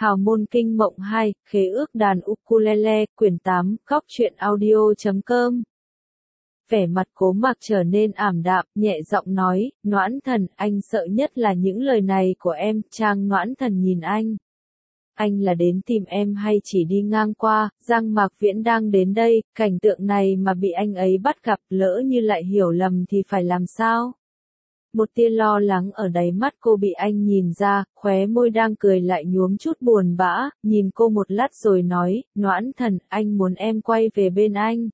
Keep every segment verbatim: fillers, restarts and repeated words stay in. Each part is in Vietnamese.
Hào môn kinh mộng hai, khế ước đàn ukulele, quyển tám, góc truyện audio chấm com. Vẻ mặt Cố Mặc trở nên ảm đạm, nhẹ giọng nói, Noãn Thần, anh sợ nhất là những lời này của em. Trang Noãn Thần nhìn anh. Anh là đến tìm em hay chỉ đi ngang qua? Giang Mạc Viễn đang đến đây, cảnh tượng này mà bị anh ấy bắt gặp, lỡ như lại hiểu lầm thì phải làm sao? Một tia lo lắng ở đáy mắt cô bị anh nhìn ra, khóe môi đang cười lại nhuốm chút buồn bã, nhìn cô một lát rồi nói, Noãn Thần, anh muốn em quay về bên anh.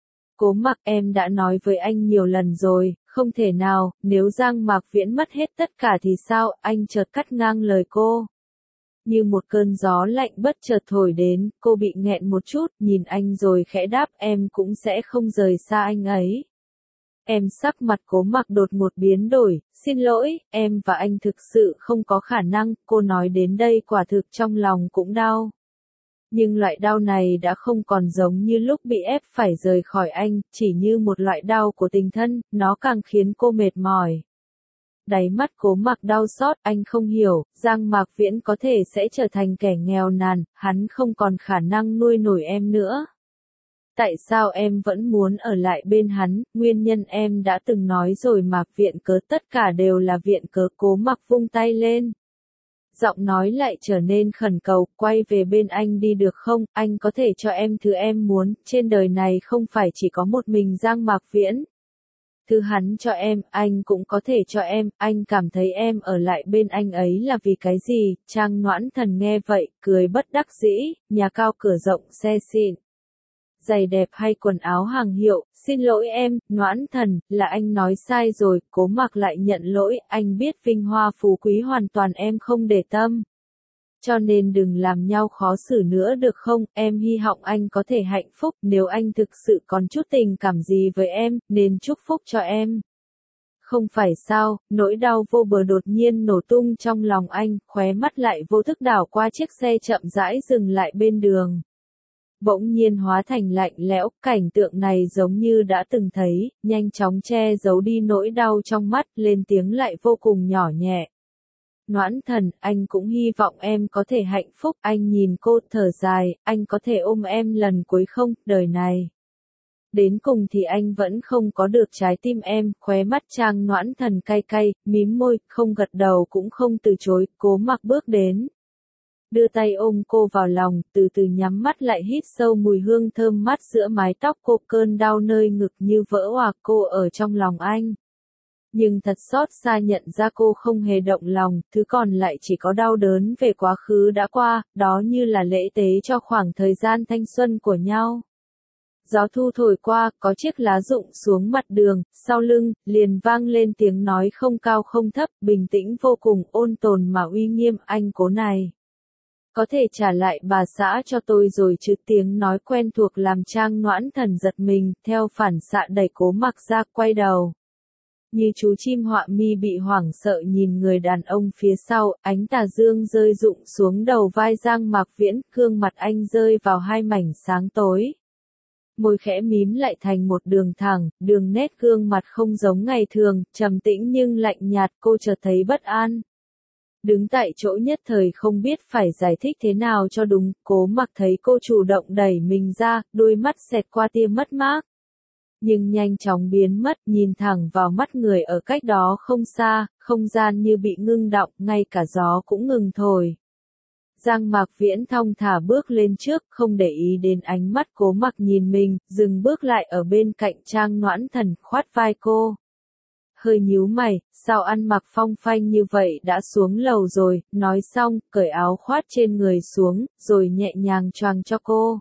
Cố Mặc, em đã nói với anh nhiều lần rồi, không thể nào, nếu Giang Mạc Viễn mất hết tất cả thì sao? Anh chợt cắt ngang lời cô. Như một cơn gió lạnh bất chợt thổi đến, cô bị nghẹn một chút, nhìn anh rồi khẽ đáp, em cũng sẽ không rời xa anh ấy. Em sắc mặt Cố Mặc đột ngột biến đổi, xin lỗi, em và anh thực sự không có khả năng. Cô nói đến đây quả thực trong lòng cũng đau. Nhưng loại đau này đã không còn giống như lúc bị ép phải rời khỏi anh, chỉ như một loại đau của tình thân, nó càng khiến cô mệt mỏi. Đáy mắt Cố Mặc đau xót, anh không hiểu, Giang Mạc Viễn có thể sẽ trở thành kẻ nghèo nàn, hắn không còn khả năng nuôi nổi em nữa. Tại sao em vẫn muốn ở lại bên hắn? Nguyên nhân em đã từng nói rồi mà, viện cớ, tất cả đều là viện cớ. Cố Mặc vung tay lên. Giọng nói lại trở nên khẩn cầu, quay về bên anh đi được không? Anh có thể cho em thứ em muốn, trên đời này không phải chỉ có một mình Giang Mạc Viễn. Thứ hắn cho em, anh cũng có thể cho em. Anh cảm thấy em ở lại bên anh ấy là vì cái gì? Trang Noãn Thần nghe vậy, cười bất đắc dĩ, nhà cao cửa rộng, xe xịn, giày đẹp hay quần áo hàng hiệu, xin lỗi em, Noãn Thần, là anh nói sai rồi. Cố Mặc lại nhận lỗi, anh biết vinh hoa phú quý hoàn toàn em không để tâm. Cho nên đừng làm nhau khó xử nữa được không? Em hy vọng anh có thể hạnh phúc, nếu anh thực sự còn chút tình cảm gì với em, nên chúc phúc cho em. Không phải sao? Nỗi đau vô bờ đột nhiên nổ tung trong lòng anh, khóe mắt lại vô thức đảo qua chiếc xe chậm rãi dừng lại bên đường. Bỗng nhiên hóa thành lạnh lẽo, cảnh tượng này giống như đã từng thấy, nhanh chóng che giấu đi nỗi đau trong mắt, lên tiếng lại vô cùng nhỏ nhẹ. Noãn Thần, anh cũng hy vọng em có thể hạnh phúc. Anh nhìn cô, thở dài, anh có thể ôm em lần cuối không, đời này. Đến cùng thì anh vẫn không có được trái tim em. Khóe mắt Trang Noãn Thần cay cay, mím môi, không gật đầu cũng không từ chối. Cố Mặc bước đến, đưa tay ôm cô vào lòng, từ từ nhắm mắt lại hít sâu mùi hương thơm mát giữa mái tóc cô. Cơn đau nơi ngực như vỡ òa, cô ở trong lòng anh. Nhưng thật xót xa nhận ra cô không hề động lòng, thứ còn lại chỉ có đau đớn về quá khứ đã qua, đó như là lễ tế cho khoảng thời gian thanh xuân của nhau. Gió thu thổi qua, có chiếc lá rụng xuống mặt đường, sau lưng, liền vang lên tiếng nói không cao không thấp, bình tĩnh vô cùng, ôn tồn mà uy nghiêm, anh Cố này. Có thể trả lại bà xã cho tôi rồi chứ? Tiếng nói quen thuộc làm Trang Noãn Thần giật mình, theo phản xạ đẩy Cố Mặc ra, quay đầu. Như chú chim họa mi bị hoảng sợ nhìn người đàn ông phía sau, ánh tà dương rơi rụng xuống đầu vai Giang Mạc Viễn, gương mặt anh rơi vào hai mảnh sáng tối. Môi khẽ mím lại thành một đường thẳng, đường nét gương mặt không giống ngày thường, trầm tĩnh nhưng lạnh nhạt. Cô chợt thấy bất an. Đứng tại chỗ nhất thời không biết phải giải thích thế nào cho đúng. Cố Mặc thấy cô chủ động đẩy mình ra, đôi mắt xẹt qua tia mất mát. Nhưng nhanh chóng biến mất, nhìn thẳng vào mắt người ở cách đó không xa, không gian như bị ngưng đọng, ngay cả gió cũng ngừng thổi. Giang Mạc Viễn thong thả bước lên trước, không để ý đến ánh mắt Cố Mặc nhìn mình, dừng bước lại ở bên cạnh Trang Noãn Thần, khoát vai cô. Hơi nhíu mày, sao ăn mặc phong phanh như vậy? Đã xuống lầu rồi? Nói xong, cởi áo khoác trên người xuống, rồi nhẹ nhàng choàng cho cô.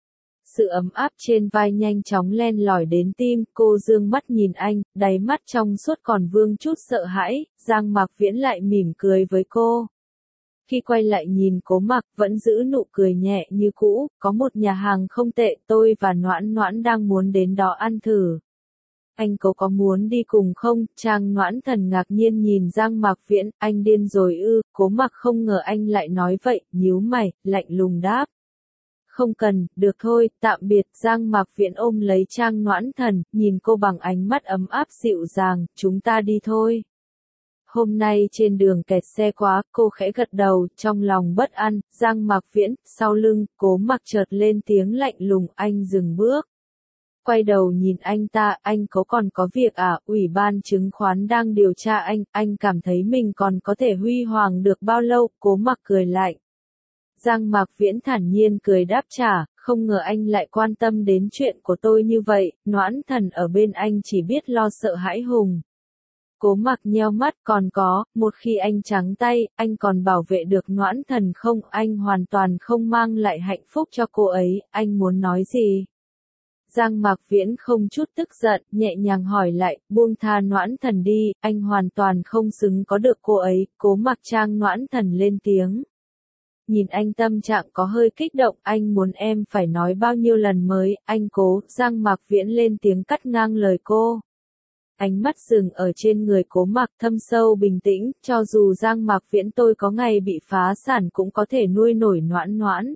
Sự ấm áp trên vai nhanh chóng len lỏi đến tim, cô dương mắt nhìn anh, đáy mắt trong suốt còn vương chút sợ hãi. Giang Mạc Viễn lại mỉm cười với cô. Khi quay lại nhìn Cố Mặc, vẫn giữ nụ cười nhẹ như cũ, có một nhà hàng không tệ, tôi và Noãn Noãn đang muốn đến đó ăn thử. Anh Cố có muốn đi cùng không? Trang Noãn Thần ngạc nhiên nhìn Giang Mạc Viễn, anh điên rồi ư? Cố Mặc không ngờ anh lại nói vậy, nhíu mày, lạnh lùng đáp. Không cần, được thôi, tạm biệt. Giang Mạc Viễn ôm lấy Trang Noãn Thần, nhìn cô bằng ánh mắt ấm áp dịu dàng, chúng ta đi thôi. hôm nay trên đường kẹt xe quá, cô khẽ gật đầu, trong lòng bất an. Giang Mạc Viễn, sau lưng, Cố Mặc chợt lên tiếng lạnh lùng, anh dừng bước. Quay đầu nhìn anh ta, anh có còn có việc à, ủy ban chứng khoán đang điều tra anh, anh cảm thấy mình còn có thể huy hoàng được bao lâu, Cố Mặc cười lạnh. Giang Mạc Viễn thản nhiên cười đáp trả, không ngờ anh lại quan tâm đến chuyện của tôi như vậy, Noãn Thần ở bên anh chỉ biết lo sợ hãi hùng. Cố Mặc nheo mắt, còn có, một khi anh trắng tay, anh còn bảo vệ được Noãn Thần không, anh hoàn toàn không mang lại hạnh phúc cho cô ấy, anh muốn nói gì? Giang Mạc Viễn không chút tức giận, nhẹ nhàng hỏi lại, buông tha Noãn Thần đi, anh hoàn toàn không xứng có được cô ấy, Cố Mặc trang Noãn Thần lên tiếng. Nhìn anh tâm trạng có hơi kích động, anh muốn em phải nói bao nhiêu lần mới, anh cố, Giang Mạc Viễn lên tiếng cắt ngang lời cô. Ánh mắt dừng ở trên người Cố Mặc thâm sâu bình tĩnh, cho dù Giang Mạc Viễn tôi có ngày bị phá sản cũng có thể nuôi nổi Noãn Noãn.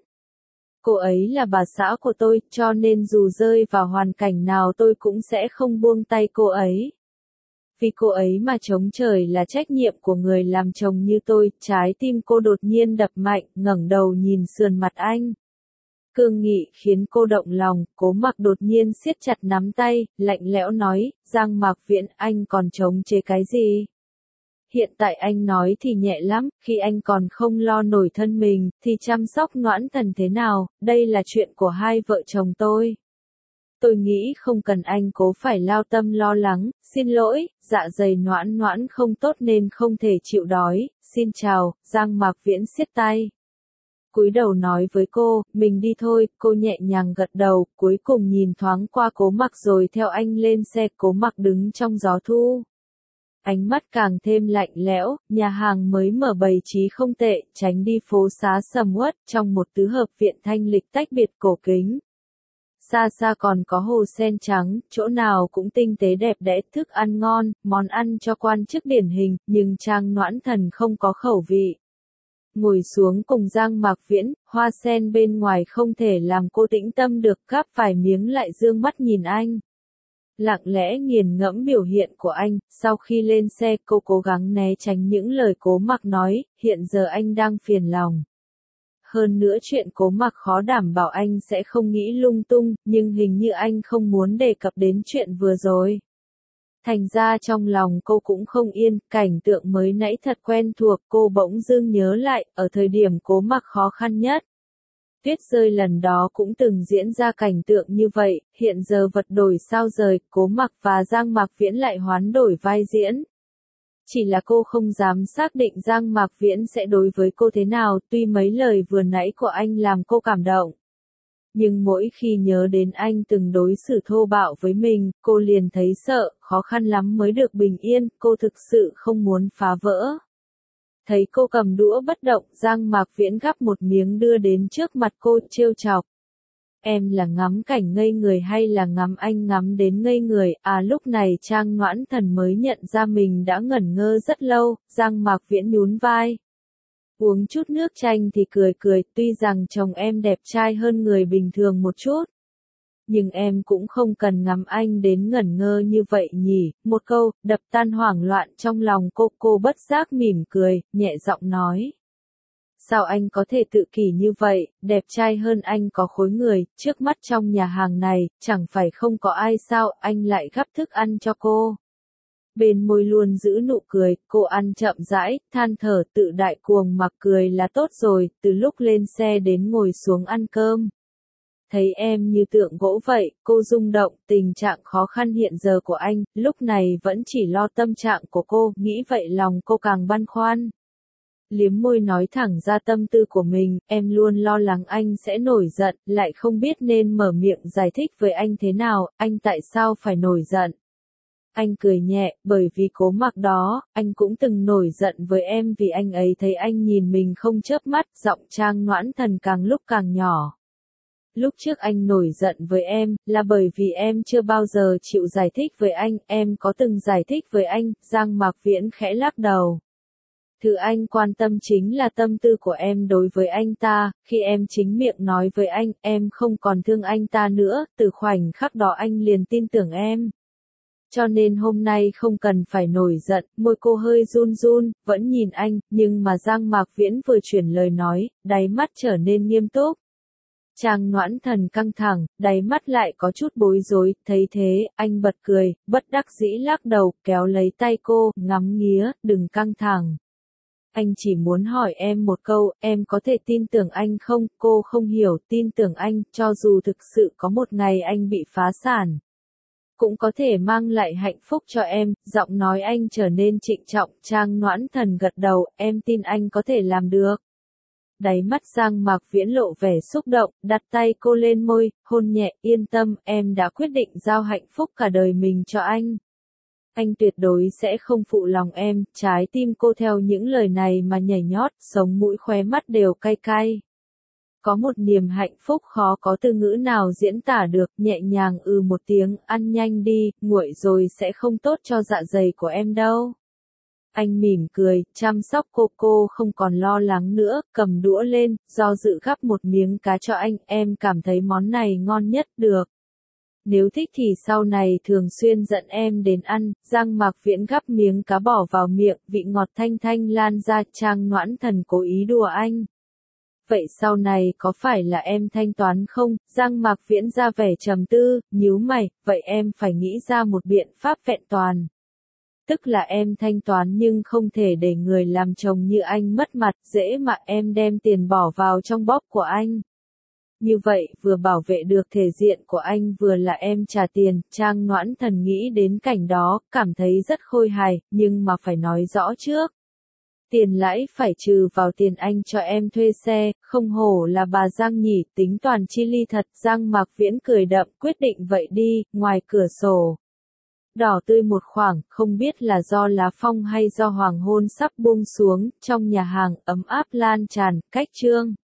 Cô ấy là bà xã của tôi, cho nên dù rơi vào hoàn cảnh nào tôi cũng sẽ không buông tay cô ấy. Vì cô ấy mà chống trời là trách nhiệm của người làm chồng như tôi, trái tim cô đột nhiên đập mạnh, ngẩng đầu nhìn sườn mặt anh. Cương nghị khiến cô động lòng, Cố Mặc đột nhiên siết chặt nắm tay, lạnh lẽo nói, Giang Mạc Viễn, anh còn chống chế cái gì? Hiện tại anh nói thì nhẹ lắm, khi anh còn không lo nổi thân mình, thì chăm sóc Noãn Thần thế nào, đây là chuyện của hai vợ chồng tôi. Tôi nghĩ không cần anh cố phải lao tâm lo lắng, xin lỗi, dạ dày Noãn Noãn không tốt nên không thể chịu đói, xin chào, Giang Mạc Viễn siết tay. Cúi đầu nói với cô, mình đi thôi, cô nhẹ nhàng gật đầu, cuối cùng nhìn thoáng qua Cố Mặc rồi theo anh lên xe, Cố Mặc đứng trong gió thu. Ánh mắt càng thêm lạnh lẽo, nhà hàng mới mở bày trí không tệ, tránh đi phố xá sầm uất, trong một tứ hợp viện thanh lịch tách biệt cổ kính. Xa xa còn có hồ sen trắng, chỗ nào cũng tinh tế đẹp đẽ, thức ăn ngon, món ăn cho quan chức điển hình, nhưng Trang Noãn Thần không có khẩu vị. Ngồi xuống cùng Giang Mạc Viễn, hoa sen bên ngoài không thể làm cô tĩnh tâm được, gắp vài miếng lại dương mắt nhìn anh. Lặng lẽ nghiền ngẫm biểu hiện của anh, sau khi lên xe cô cố gắng né tránh những lời Cố Mặc nói, hiện giờ anh đang phiền lòng. Hơn nữa chuyện Cố Mặc khó đảm bảo anh sẽ không nghĩ lung tung, nhưng hình như anh không muốn đề cập đến chuyện vừa rồi. Thành ra trong lòng cô cũng không yên, cảnh tượng mới nãy thật quen thuộc, cô bỗng dưng nhớ lại, ở thời điểm Cố Mặc khó khăn nhất. Tuyết rơi lần đó cũng từng diễn ra cảnh tượng như vậy, hiện giờ vật đổi sao rời, Cố Mặc và Giang Mạc Viễn lại hoán đổi vai diễn. Chỉ là cô không dám xác định Giang Mạc Viễn sẽ đối với cô thế nào, tuy mấy lời vừa nãy của anh làm cô cảm động. Nhưng mỗi khi nhớ đến anh từng đối xử thô bạo với mình, cô liền thấy sợ, khó khăn lắm mới được bình yên, cô thực sự không muốn phá vỡ. Thấy cô cầm đũa bất động, Giang Mạc Viễn gắp một miếng đưa đến trước mặt cô, trêu chọc. Em là ngắm cảnh ngây người hay là ngắm anh ngắm đến ngây người, à lúc này Trang Noãn Thần mới nhận ra mình đã ngẩn ngơ rất lâu, Giang Mạc Viễn nhún vai. Uống chút nước chanh thì cười cười, tuy rằng chồng em đẹp trai hơn người bình thường một chút. Nhưng em cũng không cần ngắm anh đến ngẩn ngơ như vậy nhỉ, một câu, đập tan hoảng loạn trong lòng cô, cô bất giác mỉm cười, nhẹ giọng nói. Sao anh có thể tự kỷ như vậy, đẹp trai hơn anh có khối người, trước mắt trong nhà hàng này, chẳng phải không có ai sao, anh lại gắp thức ăn cho cô. Bên môi luôn giữ nụ cười, cô ăn chậm rãi, than thở tự đại cuồng mặc cười là tốt rồi, từ lúc lên xe đến ngồi xuống ăn cơm. Thấy em như tượng gỗ vậy, cô rung động, tình trạng khó khăn hiện giờ của anh, lúc này vẫn chỉ lo tâm trạng của cô, nghĩ vậy lòng cô càng băn khoăn. Liếm môi nói thẳng ra tâm tư của mình, em luôn lo lắng anh sẽ nổi giận, lại không biết nên mở miệng giải thích với anh thế nào, anh tại sao phải nổi giận. Anh cười nhẹ, bởi vì Cố Mặc đó, anh cũng từng nổi giận với em vì anh ấy thấy anh nhìn mình không chớp mắt, giọng Trang Noãn Thần càng lúc càng nhỏ. Lúc trước anh nổi giận với em, là bởi vì em chưa bao giờ chịu giải thích với anh, em có từng giải thích với anh, Giang Mạc Viễn khẽ lắc đầu. Thứ anh quan tâm chính là tâm tư của em đối với anh ta, khi em chính miệng nói với anh, em không còn thương anh ta nữa, từ khoảnh khắc đó anh liền tin tưởng em. Cho nên hôm nay không cần phải nổi giận, môi cô hơi run run, vẫn nhìn anh, nhưng mà Giang Mạc Viễn vừa chuyển lời nói, đáy mắt trở nên nghiêm túc. Trang Noãn Thần căng thẳng, đáy mắt lại có chút bối rối, thấy thế, anh bật cười, bất đắc dĩ lắc đầu, kéo lấy tay cô, ngắm nghía, đừng căng thẳng. Anh chỉ muốn hỏi em một câu, em có thể tin tưởng anh không? Cô không hiểu, tin tưởng anh, cho dù thực sự có một ngày anh bị phá sản. Cũng có thể mang lại hạnh phúc cho em, giọng nói anh trở nên trịnh trọng, Trang Noãn Thần gật đầu, em tin anh có thể làm được. Đáy mắt Giang Mạc Viễn lộ vẻ xúc động, đặt tay cô lên môi, hôn nhẹ, yên tâm, em đã quyết định giao hạnh phúc cả đời mình cho anh. Anh tuyệt đối sẽ không phụ lòng em, trái tim cô theo những lời này mà nhảy nhót, sống mũi khóe mắt đều cay cay. Có một niềm hạnh phúc khó có từ ngữ nào diễn tả được, nhẹ nhàng ừ một tiếng, ăn nhanh đi, nguội rồi sẽ không tốt cho dạ dày của em đâu. Anh mỉm cười, chăm sóc cô cô không còn lo lắng nữa, cầm đũa lên, do dự gắp một miếng cá cho anh, em cảm thấy món này ngon nhất được. Nếu thích thì sau này thường xuyên dẫn em đến ăn, Giang Mạc Viễn gắp miếng cá bỏ vào miệng, vị ngọt thanh thanh lan ra, Trang Noãn Thần cố ý đùa anh. Vậy sau này có phải là em thanh toán không? Giang Mạc Viễn ra vẻ trầm tư, nhíu mày, vậy em phải nghĩ ra một biện pháp vẹn toàn. Tức là em thanh toán nhưng không thể để người làm chồng như anh mất mặt, dễ mà em đem tiền bỏ vào trong bóp của anh. Như vậy, vừa bảo vệ được thể diện của anh vừa là em trả tiền, Trang Noãn Thần nghĩ đến cảnh đó, cảm thấy rất khôi hài, nhưng mà phải nói rõ trước. Tiền lãi phải trừ vào tiền anh cho em thuê xe, không hổ là bà Giang nhỉ, tính toàn chi ly thật, Giang Mạc Viễn cười đậm, quyết định vậy đi, ngoài cửa sổ. Đỏ tươi một khoảng, không biết là do lá phong hay do hoàng hôn sắp buông xuống, trong nhà hàng ấm áp lan tràn, cách trương.